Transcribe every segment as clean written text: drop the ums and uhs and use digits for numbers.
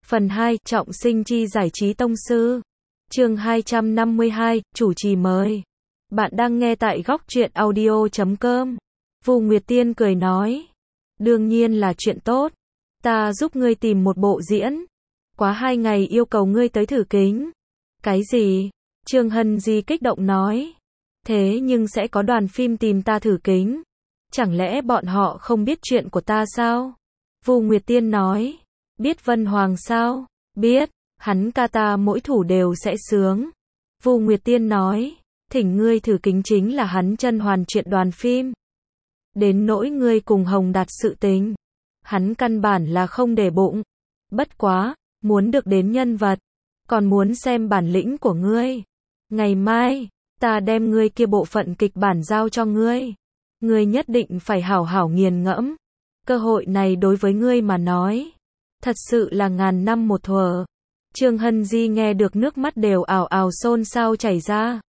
Phần 2, trọng sinh chi giải trí tông sư. Chương 252, chủ trì mời. Bạn đang nghe tại góc truyện audio.com. Vu Nguyệt Tiên cười nói. Đương nhiên là chuyện tốt. Ta giúp ngươi tìm một bộ diễn. Quá 2 ngày yêu cầu ngươi tới thử kính. Cái gì? Trương Hân Di kích động nói. Thế nhưng sẽ có đoàn phim tìm ta thử kính. Chẳng lẽ bọn họ không biết chuyện của ta sao? Vu Nguyệt Tiên nói. Biết Vân Hoàng sao? Biết, hắn ca ta mỗi thủ đều sẽ sướng. Vu Nguyệt Tiên nói. Thỉnh ngươi thử kính chính là hắn chân hoàn chuyện đoàn phim. Đến nỗi ngươi cùng Hồng Đạt sự tình. Hắn căn bản là không để bụng. Bất quá, muốn được đến nhân vật. Còn muốn xem bản lĩnh của ngươi. Ngày mai, ta đem ngươi kia bộ phận kịch bản giao cho ngươi. Ngươi nhất định phải hảo hảo nghiền ngẫm. Cơ hội này đối với ngươi mà nói. Thật sự là ngàn năm một thuở. Trương Hân Di nghe được nước mắt đều ào ào xôn xao chảy ra.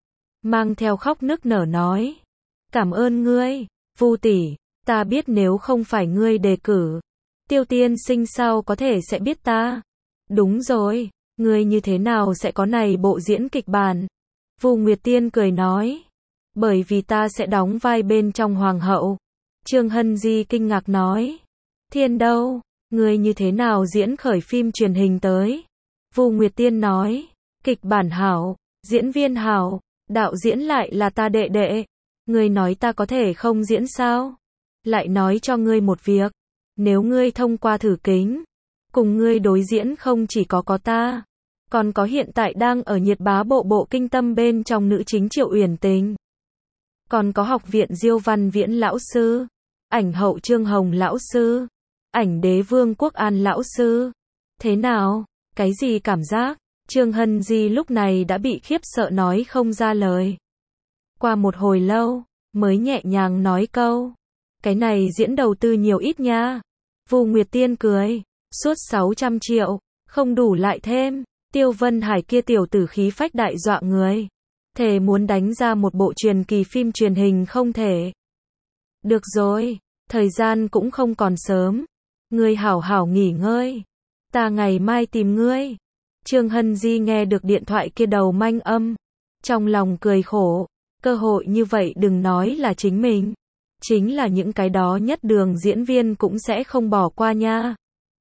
Mang theo khóc nức nở nói. Cảm ơn ngươi, Vu tỷ, ta biết nếu không phải ngươi đề cử. Tiêu tiên sinh sao có thể sẽ biết ta. Đúng rồi, ngươi như thế nào sẽ có này bộ diễn kịch bản. Vu Nguyệt Tiên cười nói. Bởi vì ta sẽ đóng vai bên trong hoàng hậu. Trương Hân Di kinh ngạc nói. Thiên đâu? Ngươi như thế nào diễn khởi phim truyền hình tới? Vu Nguyệt Tiên nói. Kịch bản hảo, diễn viên hảo, đạo diễn lại là ta đệ đệ. Ngươi nói ta có thể không diễn sao? Lại nói cho ngươi một việc. Nếu ngươi thông qua thử kính, cùng ngươi đối diễn không chỉ có ta, còn có hiện tại đang ở nhiệt bá bộ kinh tâm bên trong nữ chính Triệu Uyển Tình. Còn có học viện Diêu Văn Viễn lão sư, ảnh hậu Trương Hồng lão sư, ảnh đế Vương Quốc An lão sư. Thế nào? Cái gì cảm giác? Trương Hân Di lúc này đã bị khiếp sợ nói không ra lời. Qua một hồi lâu, mới nhẹ nhàng nói câu. Cái này diễn đầu tư nhiều ít nha. Vu Nguyệt Tiên cười. Suốt 600 triệu, không đủ lại thêm. Tiêu Vân Hải kia tiểu tử khí phách đại dọa người. Thề muốn đánh ra một bộ truyền kỳ phim truyền hình không thể. Được rồi, thời gian cũng không còn sớm. Ngươi hảo hảo nghỉ ngơi. Ta ngày mai tìm ngươi. Trương Hân Di nghe được điện thoại kia đầu manh âm. Trong lòng cười khổ. Cơ hội như vậy đừng nói là chính mình. Chính là những cái đó nhất đường diễn viên cũng sẽ không bỏ qua nha.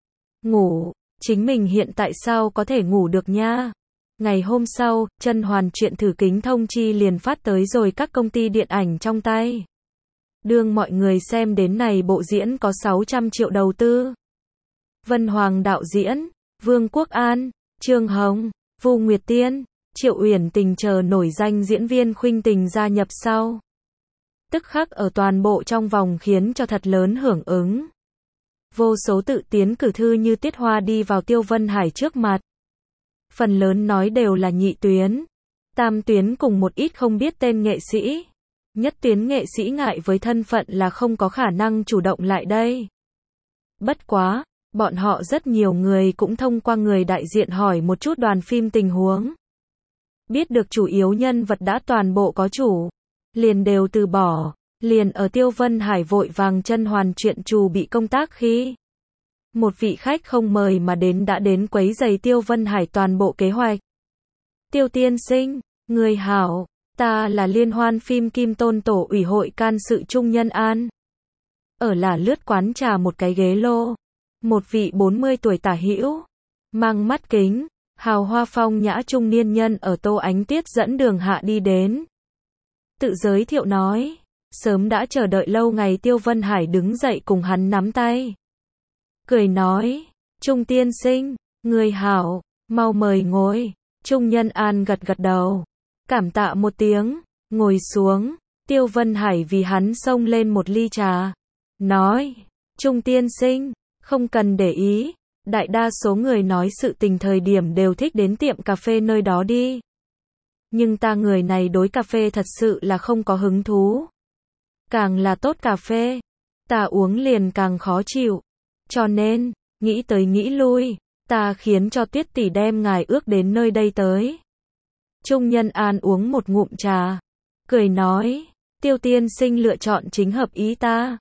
Ngủ, chính mình hiện tại sao có thể ngủ được nha. Ngày hôm sau, chân hoàn chuyện thử kính thông chi liền phát tới rồi các công ty điện ảnh trong tay. Đương mọi người xem đến này bộ diễn có 600 triệu đầu tư. Vân Hoàng đạo diễn, Vương Quốc An, Trương Hồng, Vu Nguyệt Tiên, Triệu Uyển Tình chờ nổi danh diễn viên khuynh tình gia nhập sau. Tức khắc ở toàn bộ trong vòng khiến cho thật lớn hưởng ứng. Vô số tự tiến cử thư như tiết hoa đi vào Tiêu Vân Hải trước mặt. Phần lớn nói đều là nhị tuyến, tam tuyến cùng một ít không biết tên nghệ sĩ. Nhất tuyến nghệ sĩ ngại với thân phận là không có khả năng chủ động lại đây. Bất quá, bọn họ rất nhiều người cũng thông qua người đại diện hỏi một chút đoàn phim tình huống. Biết được chủ yếu nhân vật đã toàn bộ có chủ, liền đều từ bỏ. Liền ở Tiêu Vân Hải vội vàng chân hoàn chuyện trù bị công tác khi một vị khách không mời mà đến đã đến quấy rầy Tiêu Vân Hải toàn bộ kế hoạch. Tiêu tiên sinh, người hảo, ta là liên hoan phim Kim Tôn tổ ủy hội can sự Trung Nhân An. Ở là lướt quán trà một cái ghế lô, một vị 40 tuổi tả hữu, mang mắt kính, hào hoa phong nhã trung niên nhân ở Tô Ánh Tiết dẫn đường hạ đi đến. Tự giới thiệu nói. Sớm đã chờ đợi lâu ngày Tiêu Vân Hải đứng dậy cùng hắn nắm tay. Cười nói, Trung tiên sinh, người hảo, mau mời ngồi. Trung Nhân An gật gật đầu. Cảm tạ một tiếng, ngồi xuống. Tiêu Vân Hải vì hắn xông lên một ly trà. Nói, Trung tiên sinh, không cần để ý. Đại đa số người nói sự tình thời điểm đều thích đến tiệm cà phê nơi đó đi. Nhưng ta người này đối cà phê thật sự là không có hứng thú. Càng là tốt cà phê, ta uống liền càng khó chịu. Cho nên, nghĩ tới nghĩ lui, ta khiến cho Tuyết tỷ đem ngài ước đến nơi đây tới. Trung Nhân An uống một ngụm trà, cười nói, Tiêu tiên sinh lựa chọn chính hợp ý ta.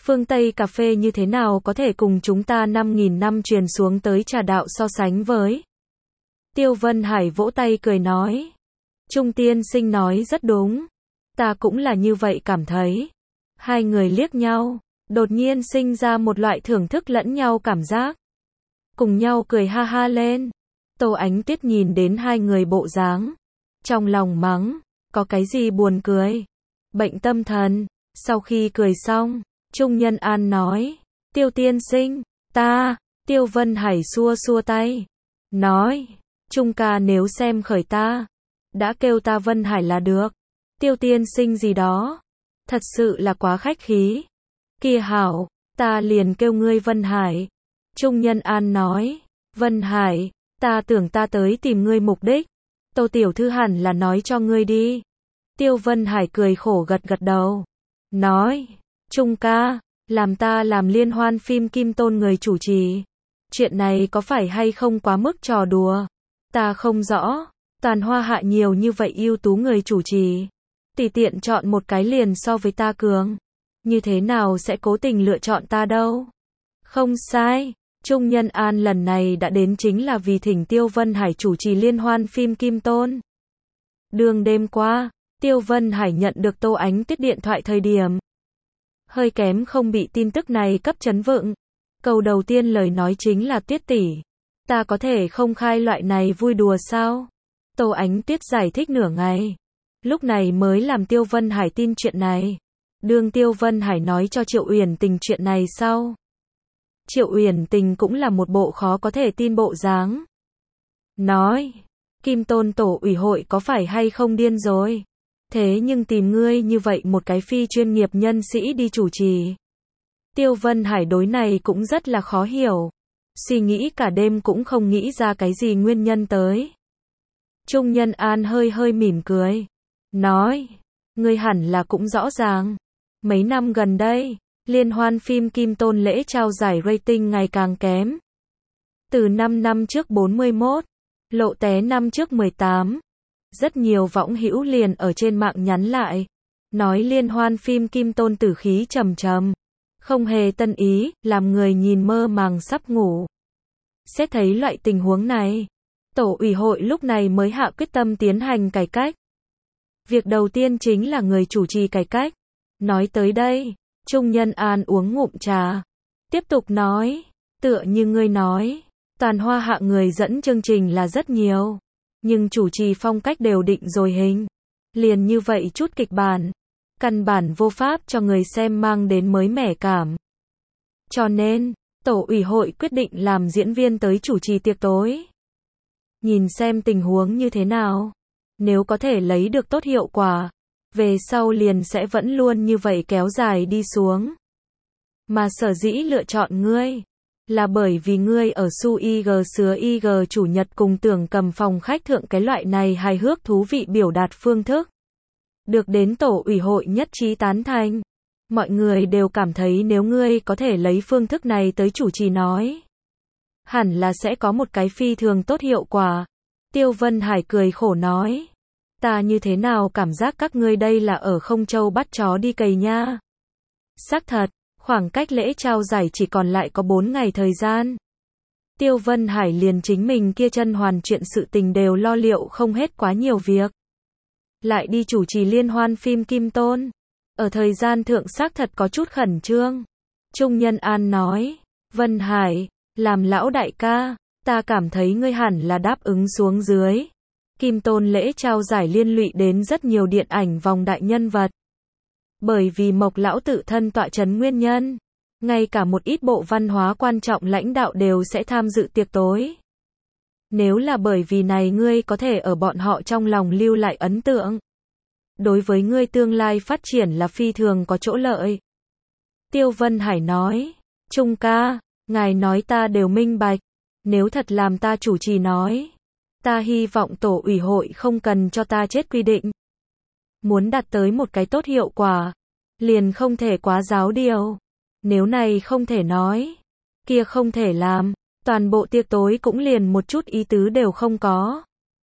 Phương Tây cà phê như thế nào có thể cùng chúng ta 5.000 năm truyền xuống tới trà đạo so sánh với? Tiêu Vân Hải vỗ tay cười nói. Trung tiên sinh nói rất đúng. Ta cũng là như vậy cảm thấy. Hai người liếc nhau, đột nhiên sinh ra một loại thưởng thức lẫn nhau cảm giác. Cùng nhau cười ha ha lên. Tô Ánh Tuyết nhìn đến hai người bộ dáng, trong lòng mắng, có cái gì buồn cười? Bệnh tâm thần. Sau khi cười xong, Trung Nhân An nói, Tiêu tiên sinh, Tiêu Vân Hải xua xua tay, nói, Trung ca nếu xem khởi ta, đã kêu ta Vân Hải là được. Tiêu tiên sinh gì đó, thật sự là quá khách khí. Kia hảo, ta liền kêu ngươi Vân Hải. Trung Nhân An nói, Vân Hải, ta tưởng ta tới tìm ngươi mục đích. Tô tiểu thư hẳn là nói cho ngươi đi. Tiêu Vân Hải cười khổ gật gật đầu, nói, Trung ca, làm ta làm liên hoan phim Kim Tôn người chủ trì. Chuyện này có phải hay không quá mức trò đùa? Ta không rõ, toàn Hoa Hạ nhiều như vậy ưu tú người chủ trì. Tùy tiện chọn một cái liền so với ta cường. Như thế nào sẽ cố tình lựa chọn ta đâu? Không sai, Trung Nhân An lần này đã đến chính là vì thỉnh Tiêu Vân Hải chủ trì liên hoan phim Kim Tôn. Đường đêm qua, Tiêu Vân Hải nhận được Tô Ánh Tuyết điện thoại thời điểm, hơi kém không bị tin tức này cấp chấn vựng. Câu đầu tiên lời nói chính là Tuyết tỷ, ta có thể không khai loại này vui đùa sao? Tô Ánh Tuyết giải thích nửa ngày, lúc này mới làm Tiêu Vân Hải tin chuyện này. Đương Tiêu Vân Hải nói cho Triệu Uyển Tình chuyện này sau, Triệu Uyển Tình cũng là một bộ khó có thể tin bộ dáng. Nói, Kim Tôn tổ ủy hội có phải hay không điên rồi? Thế nhưng tìm ngươi như vậy một cái phi chuyên nghiệp nhân sĩ đi chủ trì. Tiêu Vân Hải đối này cũng rất là khó hiểu. Suy nghĩ cả đêm cũng không nghĩ ra cái gì nguyên nhân tới. Trung Nhân An hơi hơi mỉm cười, nói, ngươi hẳn là cũng rõ ràng. Mấy năm gần đây, liên hoan phim Kim Tôn lễ trao giải rating ngày càng kém. Từ 5 năm trước 41, lộ té năm trước 18. Rất nhiều võng hữu liền ở trên mạng nhắn lại, nói liên hoan phim Kim Tôn tử khí trầm trầm, không hề tân ý, làm người nhìn mơ màng sắp ngủ. Xét thấy loại tình huống này, tổ ủy hội lúc này mới hạ quyết tâm tiến hành cải cách. Việc đầu tiên chính là người chủ trì cải cách. Nói tới đây, Trung Nhân An uống ngụm trà, tiếp tục nói, tựa như ngươi nói, toàn Hoa Hạ người dẫn chương trình là rất nhiều, nhưng chủ trì phong cách đều định rồi hình. Liền như vậy chút kịch bản, căn bản vô pháp cho người xem mang đến mới mẻ cảm. Cho nên, tổ ủy hội quyết định làm diễn viên tới chủ trì tiệc tối. Nhìn xem tình huống như thế nào. Nếu có thể lấy được tốt hiệu quả, về sau liền sẽ vẫn luôn như vậy kéo dài đi xuống. Mà sở dĩ lựa chọn ngươi, là bởi vì ngươi ở Su IG Sứa IG chủ nhật cùng Tưởng Cầm phòng khách thượng cái loại này hài hước thú vị biểu đạt phương thức. Được đến tổ ủy hội nhất trí tán thành. Mọi người đều cảm thấy nếu ngươi có thể lấy phương thức này tới chủ trì nói, hẳn là sẽ có một cái phi thường tốt hiệu quả. Tiêu Vân Hải cười khổ nói, ta như thế nào cảm giác các ngươi đây là ở không châu bắt chó đi cày nha. Xác thật, khoảng cách lễ trao giải chỉ còn lại có 4 ngày thời gian. Tiêu Vân Hải liền chính mình kia chân hoàn chuyện sự tình đều lo liệu không hết quá nhiều việc. Lại đi chủ trì liên hoan phim Kim Tôn. Ở thời gian thượng xác thật có chút khẩn trương. Trung Nhân An nói, Vân Hải, làm lão đại ca, ta cảm thấy ngươi hẳn là đáp ứng xuống dưới. Kim Tôn lễ trao giải liên lụy đến rất nhiều điện ảnh vòng đại nhân vật. Bởi vì Mộc lão tự thân tọa chấn nguyên nhân, ngay cả một ít bộ văn hóa quan trọng lãnh đạo đều sẽ tham dự tiệc tối. Nếu là bởi vì này ngươi có thể ở bọn họ trong lòng lưu lại ấn tượng, đối với ngươi tương lai phát triển là phi thường có chỗ lợi. Tiêu Vân Hải nói, Trung ca, ngài nói ta đều minh bạch, nếu thật làm ta chủ trì nói, ta hy vọng tổ ủy hội không cần cho ta chết quy định. Muốn đạt tới một cái tốt hiệu quả, liền không thể quá giáo điều. Nếu này không thể nói, kia không thể làm, toàn bộ tiệc tối cũng liền một chút ý tứ đều không có.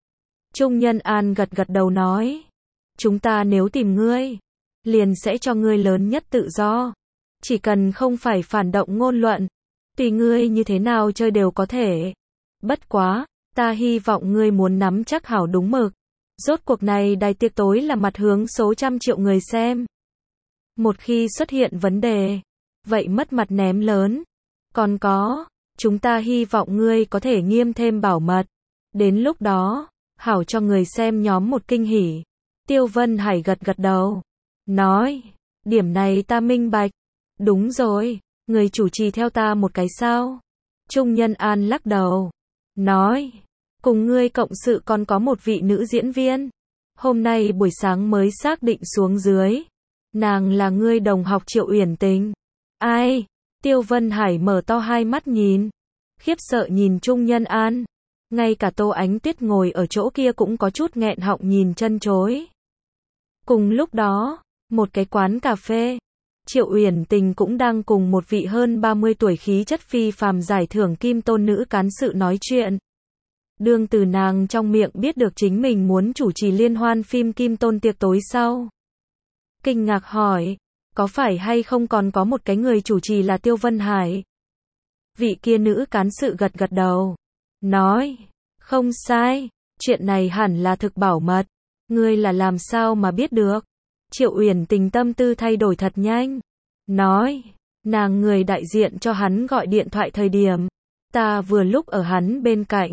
Trung Nhân An gật gật đầu nói, chúng ta nếu tìm ngươi, liền sẽ cho ngươi lớn nhất tự do. Chỉ cần không phải phản động ngôn luận, tùy ngươi như thế nào chơi đều có thể. Bất quá, ta hy vọng ngươi muốn nắm chắc hảo đúng mực. Rốt cuộc này đài tiệc tối là mặt hướng số trăm triệu người xem. Một khi xuất hiện vấn đề, vậy mất mặt ném lớn. Còn có, chúng ta hy vọng ngươi có thể nghiêm thêm bảo mật. Đến lúc đó, hảo cho người xem nhóm một kinh hỉ. Tiêu Vân Hải gật gật đầu. Nói, điểm này ta minh bạch. Đúng rồi, người chủ trì theo ta một cái sao? Trung Nhân An lắc đầu. Nói, cùng ngươi cộng sự còn có một vị nữ diễn viên. Hôm nay buổi sáng mới xác định xuống dưới. Nàng là ngươi đồng học Triệu Uyển Tình. Ai? Tiêu Vân Hải mở to hai mắt nhìn. Khiếp sợ nhìn Trung Nhân An. Ngay cả Tô Ánh Tuyết ngồi ở chỗ kia cũng có chút nghẹn họng nhìn chân chối. Cùng lúc đó, một cái quán cà phê. Triệu Uyển Tình cũng đang cùng một vị hơn 30 tuổi khí chất phi phàm giải thưởng Kim Tôn nữ cán sự nói chuyện. Đương từ nàng trong miệng biết được chính mình muốn chủ trì liên hoan phim Kim Tôn tiệc tối sau. Kinh ngạc hỏi, có phải hay không còn có một cái người chủ trì là Tiêu Vân Hải? Vị kia nữ cán sự gật gật đầu. Nói, không sai, chuyện này hẳn là thực bảo mật. Ngươi là làm sao mà biết được? Triệu Uyển Tình tâm tư thay đổi thật nhanh. Nói, nàng người đại diện cho hắn gọi điện thoại thời điểm. Ta vừa lúc ở hắn bên cạnh.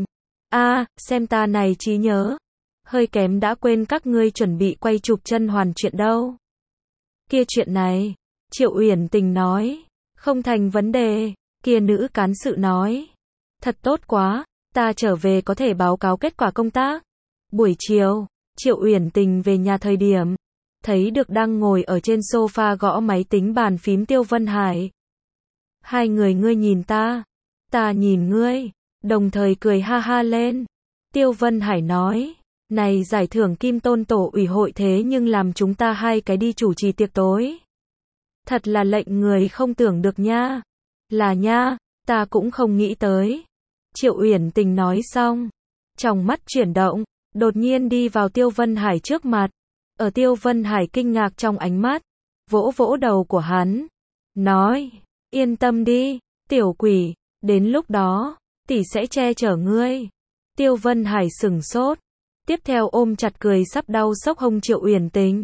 Xem ta này trí nhớ. Hơi kém đã quên các ngươi chuẩn bị quay chụp chân hoàn chuyện đâu. Kia chuyện này, Triệu Uyển Tình nói, không thành vấn đề. Kia nữ cán sự nói, thật tốt quá, ta trở về có thể báo cáo kết quả công tác. Buổi chiều, Triệu Uyển Tình về nhà thời điểm, thấy được đang ngồi ở trên sofa gõ máy tính bàn phím Tiêu Vân Hải. Hai người ngươi nhìn ta nhìn ngươi, đồng thời cười ha ha lên. Tiêu Vân Hải nói, này giải thưởng Kim Tôn tổ ủy hội thế nhưng làm chúng ta hai cái đi chủ trì tiệc tối. Thật là lệnh người không tưởng được nha. Là nha, ta cũng không nghĩ tới. Triệu Uyển Tình nói xong, trong mắt chuyển động, đột nhiên đi vào Tiêu Vân Hải trước mặt. Ở Tiêu Vân Hải kinh ngạc trong ánh mắt, vỗ vỗ đầu của hắn, nói, yên tâm đi, tiểu quỷ, đến lúc đó, tỷ sẽ che chở ngươi. Tiêu Vân Hải sửng sốt, tiếp theo ôm chặt cười sắp đau sốc hông Triệu Uyển Tình.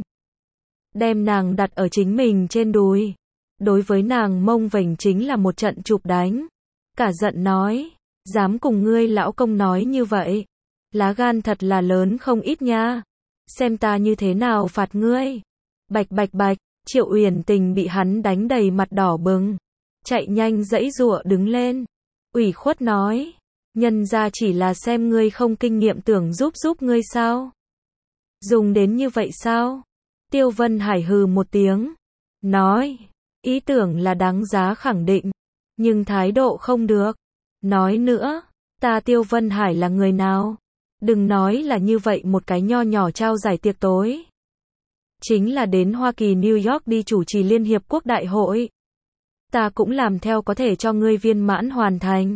Đem nàng đặt ở chính mình trên đùi. Đối với nàng mông vểnh chính là một trận chụp đánh. Cả giận nói, dám cùng ngươi lão công nói như vậy. Lá gan thật là lớn không ít nha. Xem ta như thế nào phạt ngươi. Bạch bạch bạch, Triệu Uyển Tình bị hắn đánh đầy mặt đỏ bừng. Chạy nhanh giãy giụa đứng lên. Ủy khuất nói, nhân ra chỉ là xem ngươi không kinh nghiệm tưởng giúp ngươi sao. Dùng đến như vậy sao? Tiêu Vân Hải hừ một tiếng. Nói, ý tưởng là đáng giá khẳng định. Nhưng thái độ không được. Nói nữa, ta Tiêu Vân Hải là người nào? Đừng nói là như vậy một cái nho nhỏ trao giải tiệc tối. Chính là đến Hoa Kỳ New York đi chủ trì Liên Hiệp Quốc Đại hội. Ta cũng làm theo có thể cho ngươi viên mãn hoàn thành.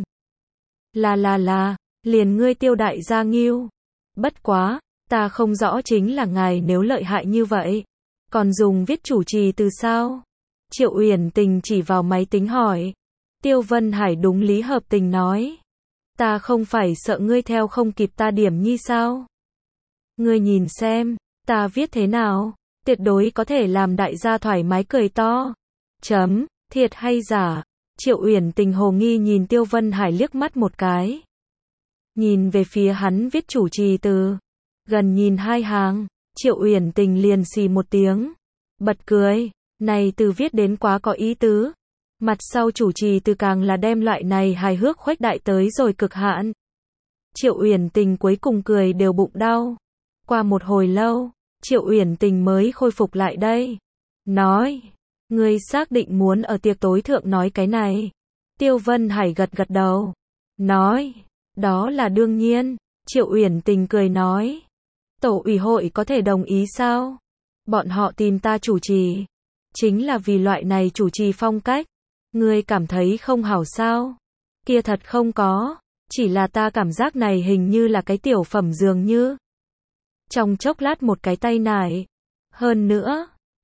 Là, liền ngươi Tiêu đại gia nghiêu. Bất quá, ta không rõ chính là ngài nếu lợi hại như vậy. Còn dùng viết chủ trì từ sao? Triệu Uyển Tình chỉ vào máy tính hỏi. Tiêu Vân Hải đúng lý hợp tình nói. Ta không phải sợ ngươi theo không kịp ta điểm nhi sao? Ngươi nhìn xem, ta viết thế nào? Tuyệt đối có thể làm đại gia thoải mái cười to. Thiệt hay giả? Triệu Uyển Tình hồ nghi nhìn Tiêu Vân Hải liếc mắt một cái. Nhìn về phía hắn viết chủ trì từ. Gần nhìn hai hàng, Triệu Uyển Tình liền xì một tiếng. Bật cười, này từ viết đến quá có ý tứ. Mặt sau chủ trì từ càng là đem loại này hài hước khuếch đại tới rồi cực hạn. Triệu Uyển Tình cuối cùng cười đều bụng đau. Qua một hồi lâu, Triệu Uyển Tình mới khôi phục lại đây. Nói, ngươi xác định muốn ở tiệc tối thượng nói cái này. Tiêu Vân Hải gật gật đầu. Nói, đó là đương nhiên. Triệu Uyển Tình cười nói. Tổ ủy hội có thể đồng ý sao? Bọn họ tìm ta chủ trì. Chính là vì loại này chủ trì phong cách. Ngươi cảm thấy không hảo sao? Kia thật không có. Chỉ là ta cảm giác này hình như là cái tiểu phẩm dường như. Trong chốc lát một cái tay nải. Hơn nữa,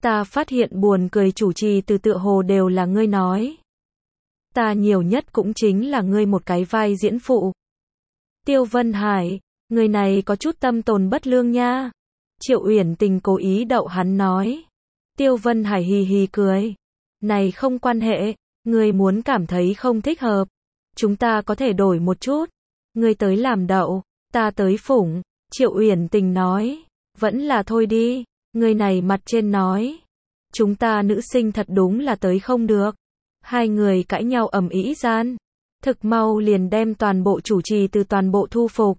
Ta phát hiện buồn cười chủ trì từ tựa hồ đều là ngươi nói. Ta nhiều nhất cũng chính là ngươi một cái vai diễn phụ. Tiêu Vân Hải, người này có chút tâm tồn bất lương nha. Triệu Uyển Tình cố ý đậu hắn nói. Tiêu Vân Hải hì hì cười. Này không quan hệ, ngươi muốn cảm thấy không thích hợp. Chúng ta có thể đổi một chút. Ngươi tới làm đậu, ta tới phủng. Triệu Uyển Tình nói. Vẫn là thôi đi, người này mặt trên nói. Chúng ta nữ sinh thật đúng là tới không được. Hai người cãi nhau ầm ĩ gian. Thực mau liền đem toàn bộ chủ trì từ toàn bộ thu phục.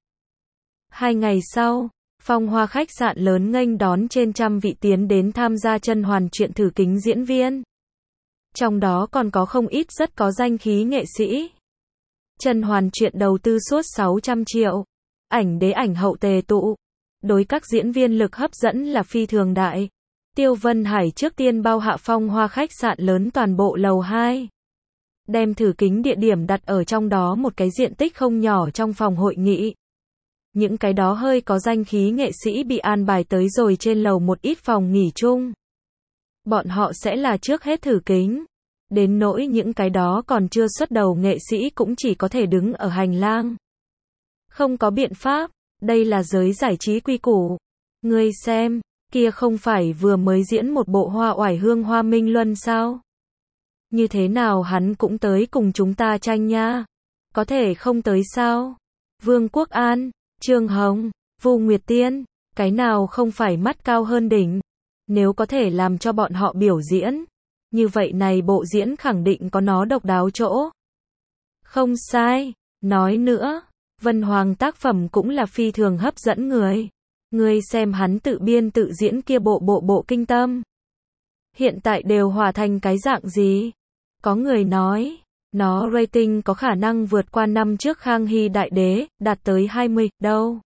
2 ngày sau, Phong Hoa khách sạn lớn nghênh đón trên trăm vị tiến đến tham gia Chân Hoàn Truyện thử kính diễn viên. Trong đó còn có không ít rất có danh khí nghệ sĩ. Chân Hoàn Truyện đầu tư suốt 600 triệu. Ảnh đế ảnh hậu tề tụ. Đối các diễn viên lực hấp dẫn là phi thường đại. Tiêu Vân Hải trước tiên bao hạ Phong Hoa khách sạn lớn toàn bộ lầu 2. Đem thử kính địa điểm đặt ở trong đó một cái diện tích không nhỏ trong phòng hội nghị. Những cái đó hơi có danh khí nghệ sĩ bị an bài tới rồi trên lầu một ít phòng nghỉ chung. Bọn họ sẽ là trước hết thử kính. Đến nỗi những cái đó còn chưa xuất đầu nghệ sĩ cũng chỉ có thể đứng ở hành lang. Không có biện pháp, đây là giới giải trí quy củ. Ngươi xem, kia không phải vừa mới diễn một bộ Hoa Oải Hương Hoa Minh Luân sao? Như thế nào hắn cũng tới cùng chúng ta tranh nha? Có thể không tới sao? Vương Quốc An, Trương Hồng, Vu Nguyệt Tiên, cái nào không phải mắt cao hơn đỉnh? Nếu có thể làm cho bọn họ biểu diễn, như vậy này bộ diễn khẳng định có nó độc đáo chỗ. Không sai, nói nữa, Vân Hoàng tác phẩm cũng là phi thường hấp dẫn người. Ngươi xem hắn tự biên tự diễn kia bộ kinh tâm. Hiện tại đều hòa thành cái dạng gì? Có người nói, nó rating có khả năng vượt qua năm trước Khang Hy Đại Đế, đạt tới 20, đâu.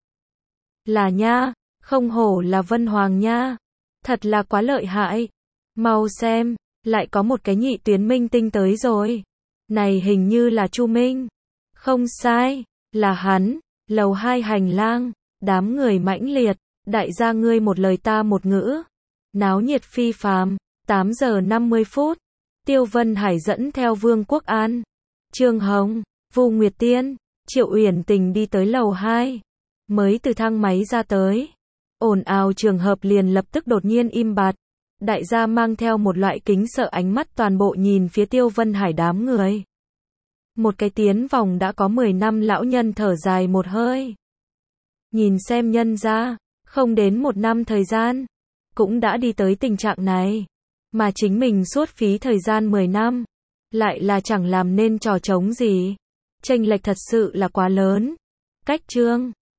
Là nha, không hổ là Vân Hoàng nha. Thật là quá lợi hại. Mau xem, lại có một cái nhị tuyến minh tinh tới rồi. Này hình như là Chu Minh. Không sai, là hắn. Lầu 2 hành lang, đám người mãnh liệt, đại gia ngươi một lời ta một ngữ. Náo nhiệt phi phàm, 8 giờ 50 phút. Tiêu Vân Hải dẫn theo Vương Quốc An, Trương Hồng, Vu Nguyệt Tiên, Triệu Uyển Tình đi tới lầu 2. Mới từ thang máy ra tới. Ồn ào trường hợp liền lập tức đột nhiên im bặt. Đại gia mang theo một loại kính sợ ánh mắt toàn bộ nhìn phía Tiêu Vân Hải đám người. Một cái tiến vòng đã có 10 năm lão nhân thở dài một hơi. Nhìn xem nhân ra, không đến 1 năm thời gian, cũng đã đi tới tình trạng này. Mà chính mình suốt phí thời gian 10 năm, lại là chẳng làm nên trò trống gì. Chênh lệch thật sự là quá lớn. Cách chương